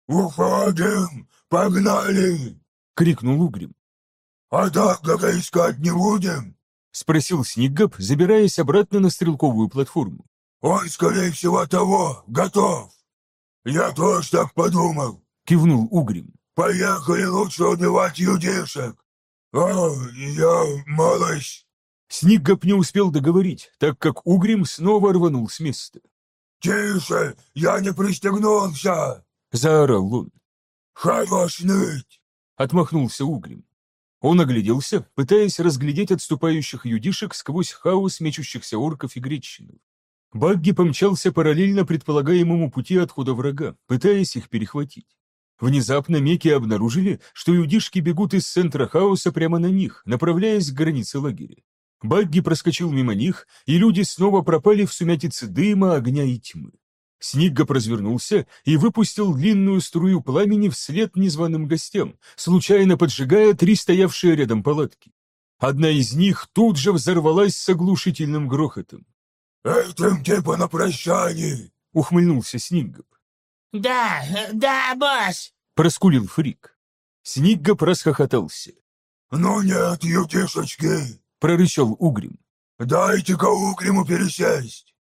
«Уходим! Погнали!» — крикнул Угрим. «А Даггара искать не будем?» — спросил Снингаб, забираясь обратно на стрелковую платформу. «Он, скорее всего, того, готов!» «Я тоже так подумал», — кивнул Угрим. «Поехали лучше убивать юдишек. О, я малость». Снингаб не успел договорить, так как Угрим снова рванул с места. «Тише, я не пристегнулся!» — заорал он. «Хорош ныть!» — отмахнулся Угрим. Он огляделся, пытаясь разглядеть отступающих юдишек сквозь хаос мечущихся орков и гречинов. Багги помчался параллельно предполагаемому пути отхода врага, пытаясь их перехватить. Внезапно меки обнаружили, что юдишки бегут из центра хаоса прямо на них, направляясь к границе лагеря. Багги проскочил мимо них, и люди снова пропали в сумятице дыма, огня и тьмы. Снингаб развернулся и выпустил длинную струю пламени вслед незваным гостям, случайно поджигая три стоявшие рядом палатки. Одна из них тут же взорвалась с оглушительным грохотом. «Этим типа на прощание!» — ухмыльнулся Снингаб. «Да, да, босс!» — проскулил Фрик. Снингаб расхохотался. «Ну нет, юдишечки!» — прорычал Угрим. «Дайте-ка Угриму пересесть!»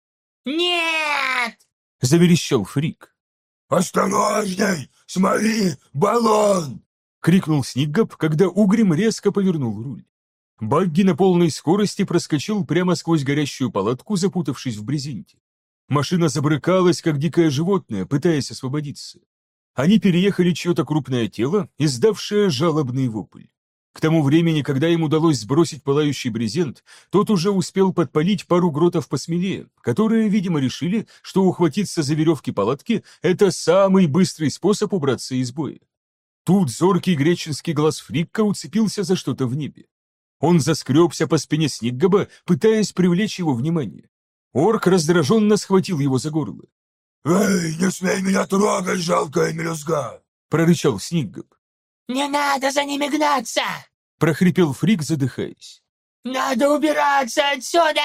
«Нет!» — заверещал Фрик. «Осторожней! Смотри, баллон!» — крикнул Снингаб, когда Угрим резко повернул руль. Багги на полной скорости проскочил прямо сквозь горящую палатку, запутавшись в брезенте. Машина забрыкалась, как дикое животное, пытаясь освободиться. Они переехали чье-то крупное тело, издавшее жалобный вопль. К тому времени, когда им удалось сбросить пылающий брезент, тот уже успел подпалить пару гротов посмелее, которые, видимо, решили, что ухватиться за веревки палатки – это самый быстрый способ убраться из боя. Тут зоркий греческий глаз Фрикка уцепился за что-то в небе. Он заскребся по спине Снигаба, пытаясь привлечь его внимание. Орк раздраженно схватил его за горло. «Эй, не смей меня трогать, жалкая мелюзга!» — прорычал Сниггаб. «Не надо за ними гнаться!» — прохрипел Фрик, задыхаясь. «Надо убираться отсюда!»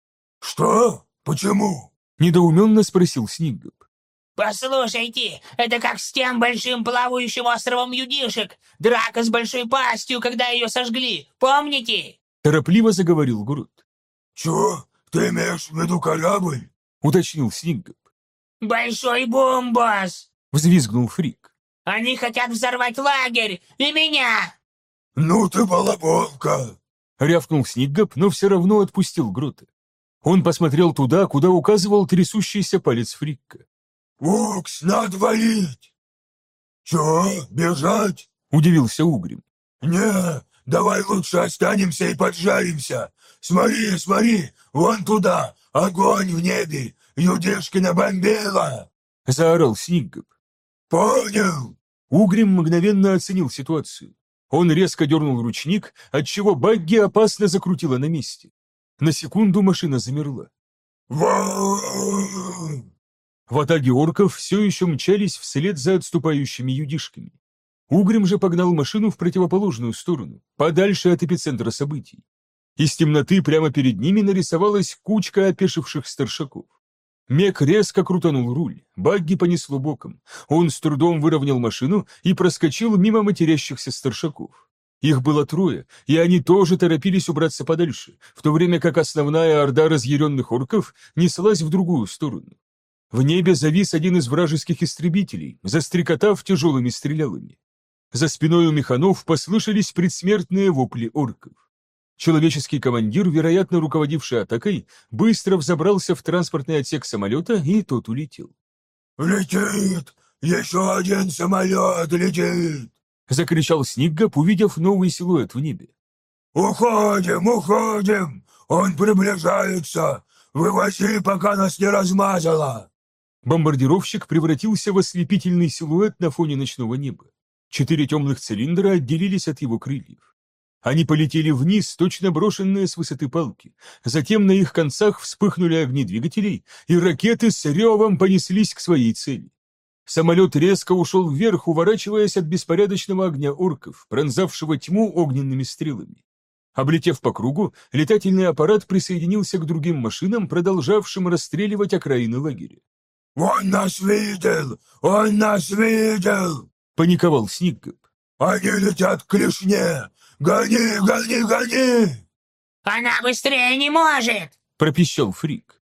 «Что? Почему?» — недоуменно спросил Сниггаб. «Послушайте, это как с тем большим плавающим островом юдишек, драка с большой пастью, когда ее сожгли, помните?» Торопливо заговорил Грут. «Чего? Ты имеешь в виду корабль?» — уточнил Сниггаб. «Большой бум, босс!» — взвизгнул Фрик. «Они хотят взорвать лагерь и меня!» «Ну ты балаболка!» — рявкнул Сниггаб, но все равно отпустил Грута. Он посмотрел туда, куда указывал трясущийся палец Фрикка. «Укс, надо валить!» «Чего, бежать?» — удивился Угрим. «Не, давай лучше останемся и поджаримся. Смотри, смотри, вон туда, огонь в небе, юдишки набомбила!» — заорал Сниггаб. «Понял!» Угрим мгновенно оценил ситуацию. Он резко дернул ручник, отчего багги опасно закрутила на месте. На секунду машина замерла. В атаге орков все еще мчались вслед за отступающими юдишками. Угрим же погнал машину в противоположную сторону, подальше от эпицентра событий. Из темноты прямо перед ними нарисовалась кучка опешивших старшаков. Мек резко крутанул руль, багги понесло боком. Он с трудом выровнял машину и проскочил мимо матерящихся старшаков. Их было трое, и они тоже торопились убраться подальше, в то время как основная орда разъяренных орков неслась в другую сторону. В небе завис один из вражеских истребителей, застрекотав тяжелыми стрелялами. За спиной у механов послышались предсмертные вопли орков. Человеческий командир, вероятно, руководивший атакой, быстро взобрался в транспортный отсек самолета, и тот улетел. «Летит! Еще один самолет летит!» — закричал Сникгап, увидев новый силуэт в небе. «Уходим, уходим! Он приближается! Вывози, пока нас не размазало!» Бомбардировщик превратился в ослепительный силуэт на фоне ночного неба. Четыре темных цилиндра отделились от его крыльев. Они полетели вниз, точно брошенные с высоты палки. Затем на их концах вспыхнули огни двигателей, и ракеты с ревом понеслись к своей цели. Самолет резко ушел вверх, уворачиваясь от беспорядочного огня орков, пронзавшего тьму огненными стрелами. Облетев по кругу, летательный аппарат присоединился к другим машинам, продолжавшим расстреливать окраины лагеря. «Он нас видел! Он нас видел!» — паниковал Сникгап. «Они летят к клешне! Гони, гони, гони!» «Она быстрее не может!» — пропищал Фрик.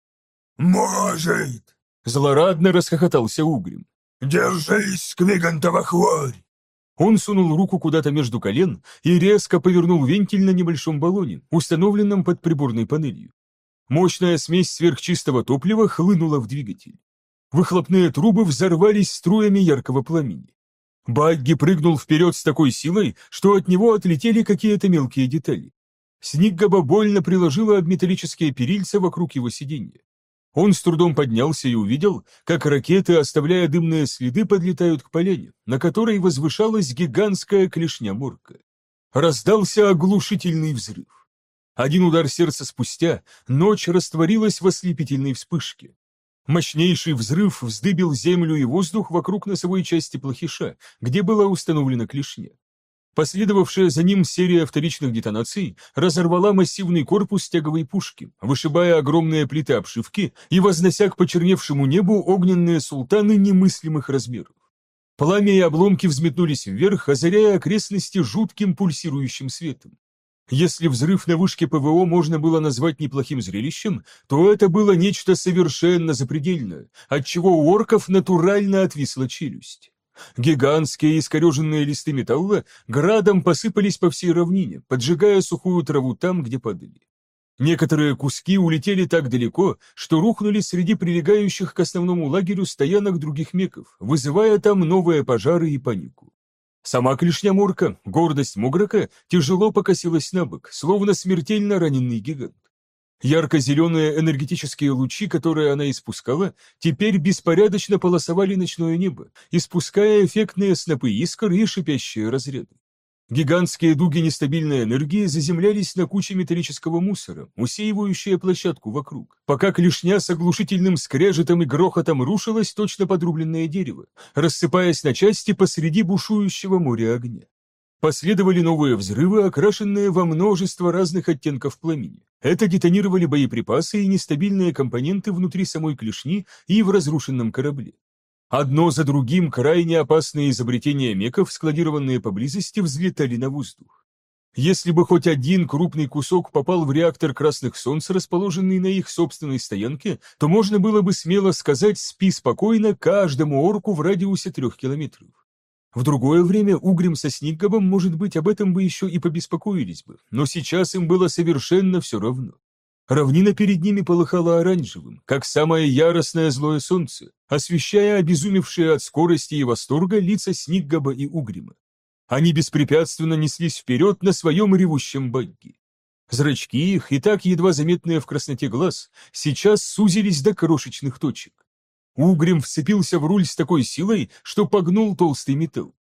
«Может!» — злорадно расхохотался Угрим. «Держись, сквигантова хворь!» Он сунул руку куда-то между колен и резко повернул вентиль на небольшом баллоне, установленном под приборной панелью. Мощная смесь сверхчистого топлива хлынула в двигатель. Выхлопные трубы взорвались струями яркого пламени. Багги прыгнул вперед с такой силой, что от него отлетели какие-то мелкие детали. Сникгаба больно приложила об металлические перильца вокруг его сиденья. Он с трудом поднялся и увидел, как ракеты, оставляя дымные следы, подлетают к поляне, на которой возвышалась гигантская клешня морка. Раздался оглушительный взрыв. Один удар сердца спустя ночь растворилась в ослепительной вспышке. Мощнейший взрыв вздыбил землю и воздух вокруг носовой части плохиша, где была установлена клешня. Последовавшая за ним серия вторичных детонаций разорвала массивный корпус тяговой пушки, вышибая огромные плиты обшивки и вознося к почерневшему небу огненные султаны немыслимых размеров. Пламя и обломки взметнулись вверх, озаряя окрестности жутким пульсирующим светом. Если взрыв на вышке ПВО можно было назвать неплохим зрелищем, то это было нечто совершенно запредельное, отчего у орков натурально отвисла челюсть. Гигантские искореженные листы металла градом посыпались по всей равнине, поджигая сухую траву там, где падали. Некоторые куски улетели так далеко, что рухнули среди прилегающих к основному лагерю стоянок других меков, вызывая там новые пожары и панику. Сама клешня морка, гордость Мограка, тяжело покосилась на бок, словно смертельно раненый гигант. Ярко-зеленые энергетические лучи, которые она испускала, теперь беспорядочно полосовали ночное небо, испуская эффектные снопы искр и шипящие разряды. Гигантские дуги нестабильной энергии заземлялись на куче металлического мусора, усеивающие площадку вокруг, пока клешня с оглушительным скрежетом и грохотом рушилась точно подрубленное дерево, рассыпаясь на части посреди бушующего моря огня. Последовали новые взрывы, окрашенные во множество разных оттенков пламени. Это детонировали боеприпасы и нестабильные компоненты внутри самой клешни и в разрушенном корабле. Одно за другим крайне опасные изобретения меков, складированные поблизости, взлетали на воздух. Если бы хоть один крупный кусок попал в реактор Красных Солнц, расположенный на их собственной стоянке, то можно было бы смело сказать «спи спокойно» каждому орку в радиусе трех километров. В другое время Угрим со Сникгабом, может быть, об этом бы еще и побеспокоились бы, но сейчас им было совершенно все равно. Равнина перед ними полыхала оранжевым, как самое яростное злое солнце, освещая обезумевшие от скорости и восторга лица Сникгаба и Угрима. Они беспрепятственно неслись вперед на своем ревущем багги. Зрачки их, и так едва заметные в красноте глаз, сейчас сузились до крошечных точек. Угрим вцепился в руль с такой силой, что погнул толстый металл.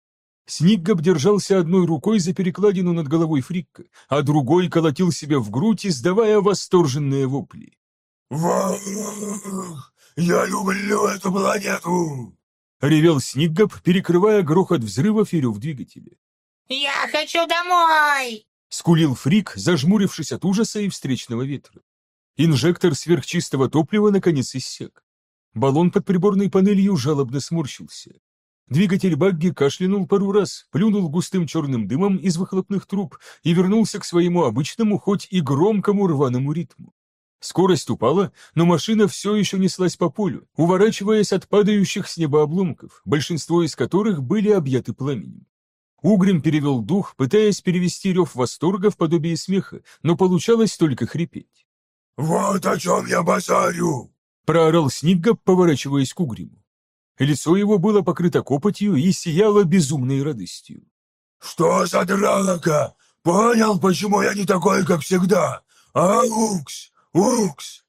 Сникгаб держался одной рукой за перекладину над головой Фрикка, а другой колотил себя в грудь, издавая восторженные вопли. «Вах! Я люблю эту планету!» — ревел Сникгаб, перекрывая грохот взрывов и рев двигателя. «Я хочу домой!» — скулил Фрик, зажмурившись от ужаса и встречного ветра. Инжектор сверхчистого топлива наконец иссяк. Баллон под приборной панелью жалобно сморщился. Двигатель багги кашлянул пару раз, плюнул густым черным дымом из выхлопных труб и вернулся к своему обычному, хоть и громкому рваному ритму. Скорость упала, но машина все еще неслась по полю, уворачиваясь от падающих с неба обломков, большинство из которых были объяты пламенем. Угрим перевел дух, пытаясь перевести рев восторга в подобие смеха, но получалось только хрипеть. «Вот о чем я базарю!» — проорал Сникгаб, поворачиваясь к Угриму. Лицо его было покрыто копотью и сияло безумной радостью. «Что за дралока? Понял, почему я не такой, как всегда? А, Укс? Укс!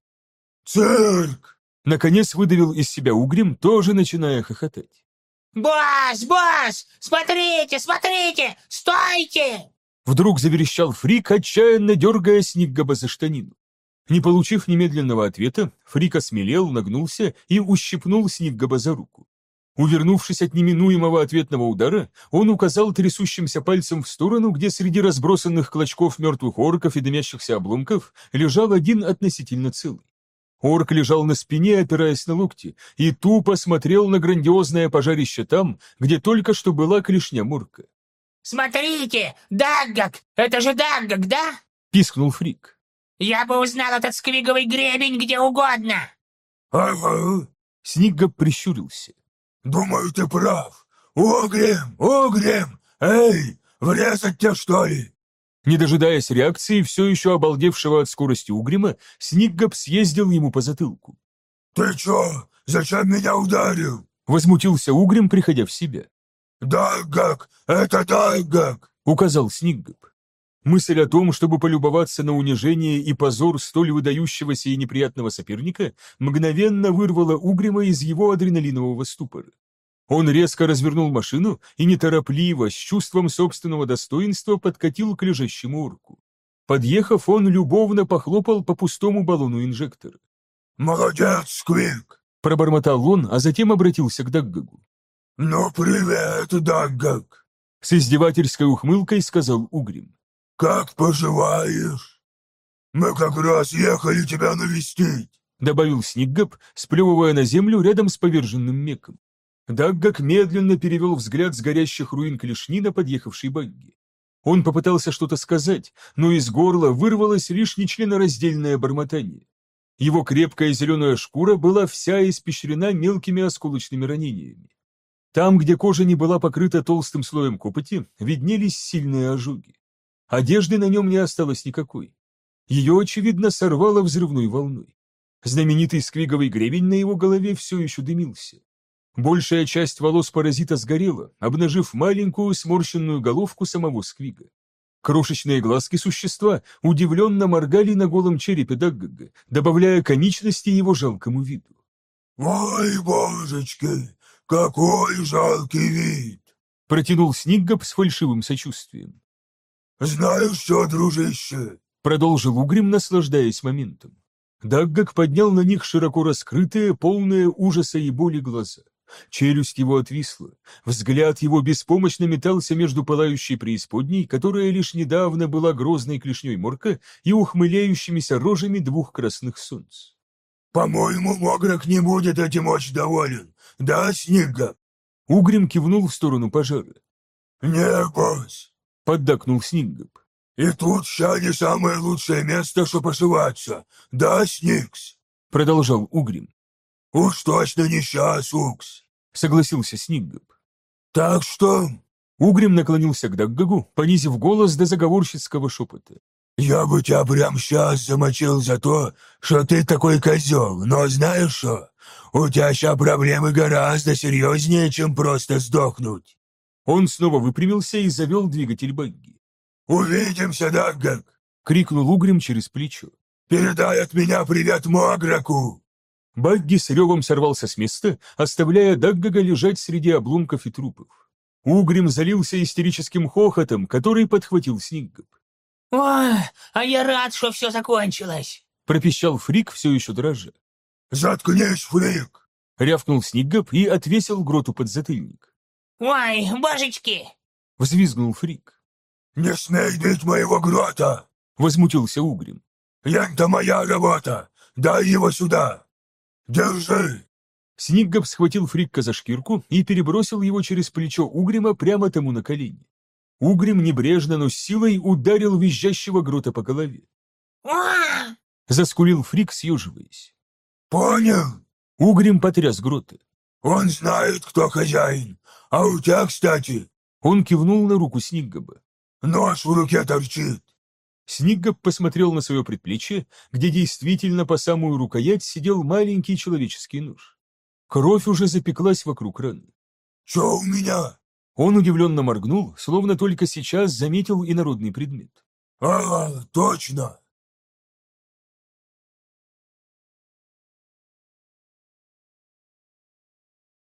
Цирк!» Наконец выдавил из себя Угрим, тоже начиная хохотать. «Босс, босс! Смотрите, смотрите! Стойте!» Вдруг заверещал Фрик, отчаянно дергая Сникгаба за штанину. Не получив немедленного ответа, Фрик осмелел, нагнулся и ущипнул Сникгаба за руку. Увернувшись от неминуемого ответного удара, он указал трясущимся пальцем в сторону, где среди разбросанных клочков мертвых орков и дымящихся обломков лежал один относительно целый. Орк лежал на спине, опираясь на локти, и тупо смотрел на грандиозное пожарище там, где только что была клешня Морка. «Смотрите! Даггак! Это же Даггак, да?» — пискнул Фрик. «Я бы узнал этот сквиговый гребень где угодно!» «Ага!» — Сникгаб прищурился. «Думаю, ты прав! Угрим! Угрим! Эй, врезать тебя, что ли?» Не дожидаясь реакции все еще обалдевшего от скорости Угрима, Сникгаб съездил ему по затылку. «Ты чё? Зачем меня ударил?» — возмутился Угрим, приходя в себя. «Даггак! Это Даггак!» — указал Сникгаб. Мысль о том, чтобы полюбоваться на унижение и позор столь выдающегося и неприятного соперника, мгновенно вырвала Угрима из его адреналинового ступора. Он резко развернул машину и неторопливо, с чувством собственного достоинства, подкатил к лежащему орку. Подъехав, он любовно похлопал по пустому баллону инжектора. «Молодец, Сквик!» — пробормотал он, а затем обратился к Даггагу. «Ну, привет, Даггак!» — с издевательской ухмылкой сказал Угрим. «Как поживаешь? Мы как раз ехали тебя навестить», — добавил Сникгаб, сплевывая на землю рядом с поверженным меком. Даггак медленно перевел взгляд с горящих руин клешни на подъехавшей багги. Он попытался что-то сказать, но из горла вырвалось лишь нечленораздельное бормотание. Его крепкая зеленая шкура была вся испещрена мелкими осколочными ранениями. Там, где кожа не была покрыта толстым слоем копоти, виднелись сильные ожоги. Одежды на нем не осталось никакой. Ее, очевидно, сорвало взрывной волной. Знаменитый сквиговый гребень на его голове все еще дымился. Большая часть волос паразита сгорела, обнажив маленькую сморщенную головку самого сквига. Крошечные глазки существа удивленно моргали на голом черепе Даггага, добавляя комичности его жалкому виду. «Ой, божечки, какой жалкий вид!» — протянул Сникгаб с фальшивым сочувствием. «Знаешь что, дружище?» — продолжил Угрим, наслаждаясь моментом. Даггак поднял на них широко раскрытые, полные ужаса и боли глаза. Челюсть его отвисла, взгляд его беспомощно метался между пылающей преисподней, которая лишь недавно была грозной клешней Морка, и ухмыляющимися рожами двух красных солнц. «По-моему, Мограк не будет этим очень доволен, да, Сникгаб?» Угрим кивнул в сторону пожара. «Не, босс», — поддакнул Сникгаб. «И тут ща не самое лучшее место, чтобы ошиваться, да, Сникс?» — продолжал Угрим. «Уж точно не сейчас, Укс», — согласился Сникгаб. «Так что...» Угрим наклонился к Даггагу, понизив голос до заговорщицкого шепота. «Я бы тебя прямо сейчас замочил за то, что ты такой козел, но знаешь что? У тебя ща проблемы гораздо серьезнее, чем просто сдохнуть». Он снова выпрямился и завел двигатель багги. «Увидимся, Даггак!» — крикнул Угрим через плечо. «Передай от меня привет Мограку!» Багги с ревом сорвался с места, оставляя Даггага лежать среди обломков и трупов. Угрим залился истерическим хохотом, который подхватил Сникгоп. «Ой, а я рад, что все закончилось!» — пропищал Фрик, все еще дрожа. «Заткнись, Фрик!» — рявкнул Сникгоп и отвесил Гроту подзатыльник. «Ой, божечки!» — взвизгнул Фрик. «Не смей бить моего Грота!» — возмутился Угрим. «Это моя работа! Дай его сюда! Держи!» Сникгоп схватил Фрикка за шкирку и перебросил его через плечо Угрима прямо тому на колени. Угрим небрежно, но с силой ударил визжащего Грота по голове. «Уа!» — заскулил Фрик, съеживаясь. «Понял!» — Угрим потряс Грота. «Он знает, кто хозяин. А у тебя, кстати...» Он кивнул на руку Сникгоба. «Нож в руке торчит!» Сникгоп посмотрел на свое предплечье, где действительно по самую рукоять сидел маленький человеческий нож. Кровь уже запеклась вокруг раны. «Че у меня?» Он удивленно моргнул, словно только сейчас заметил инородный предмет. «А, точно!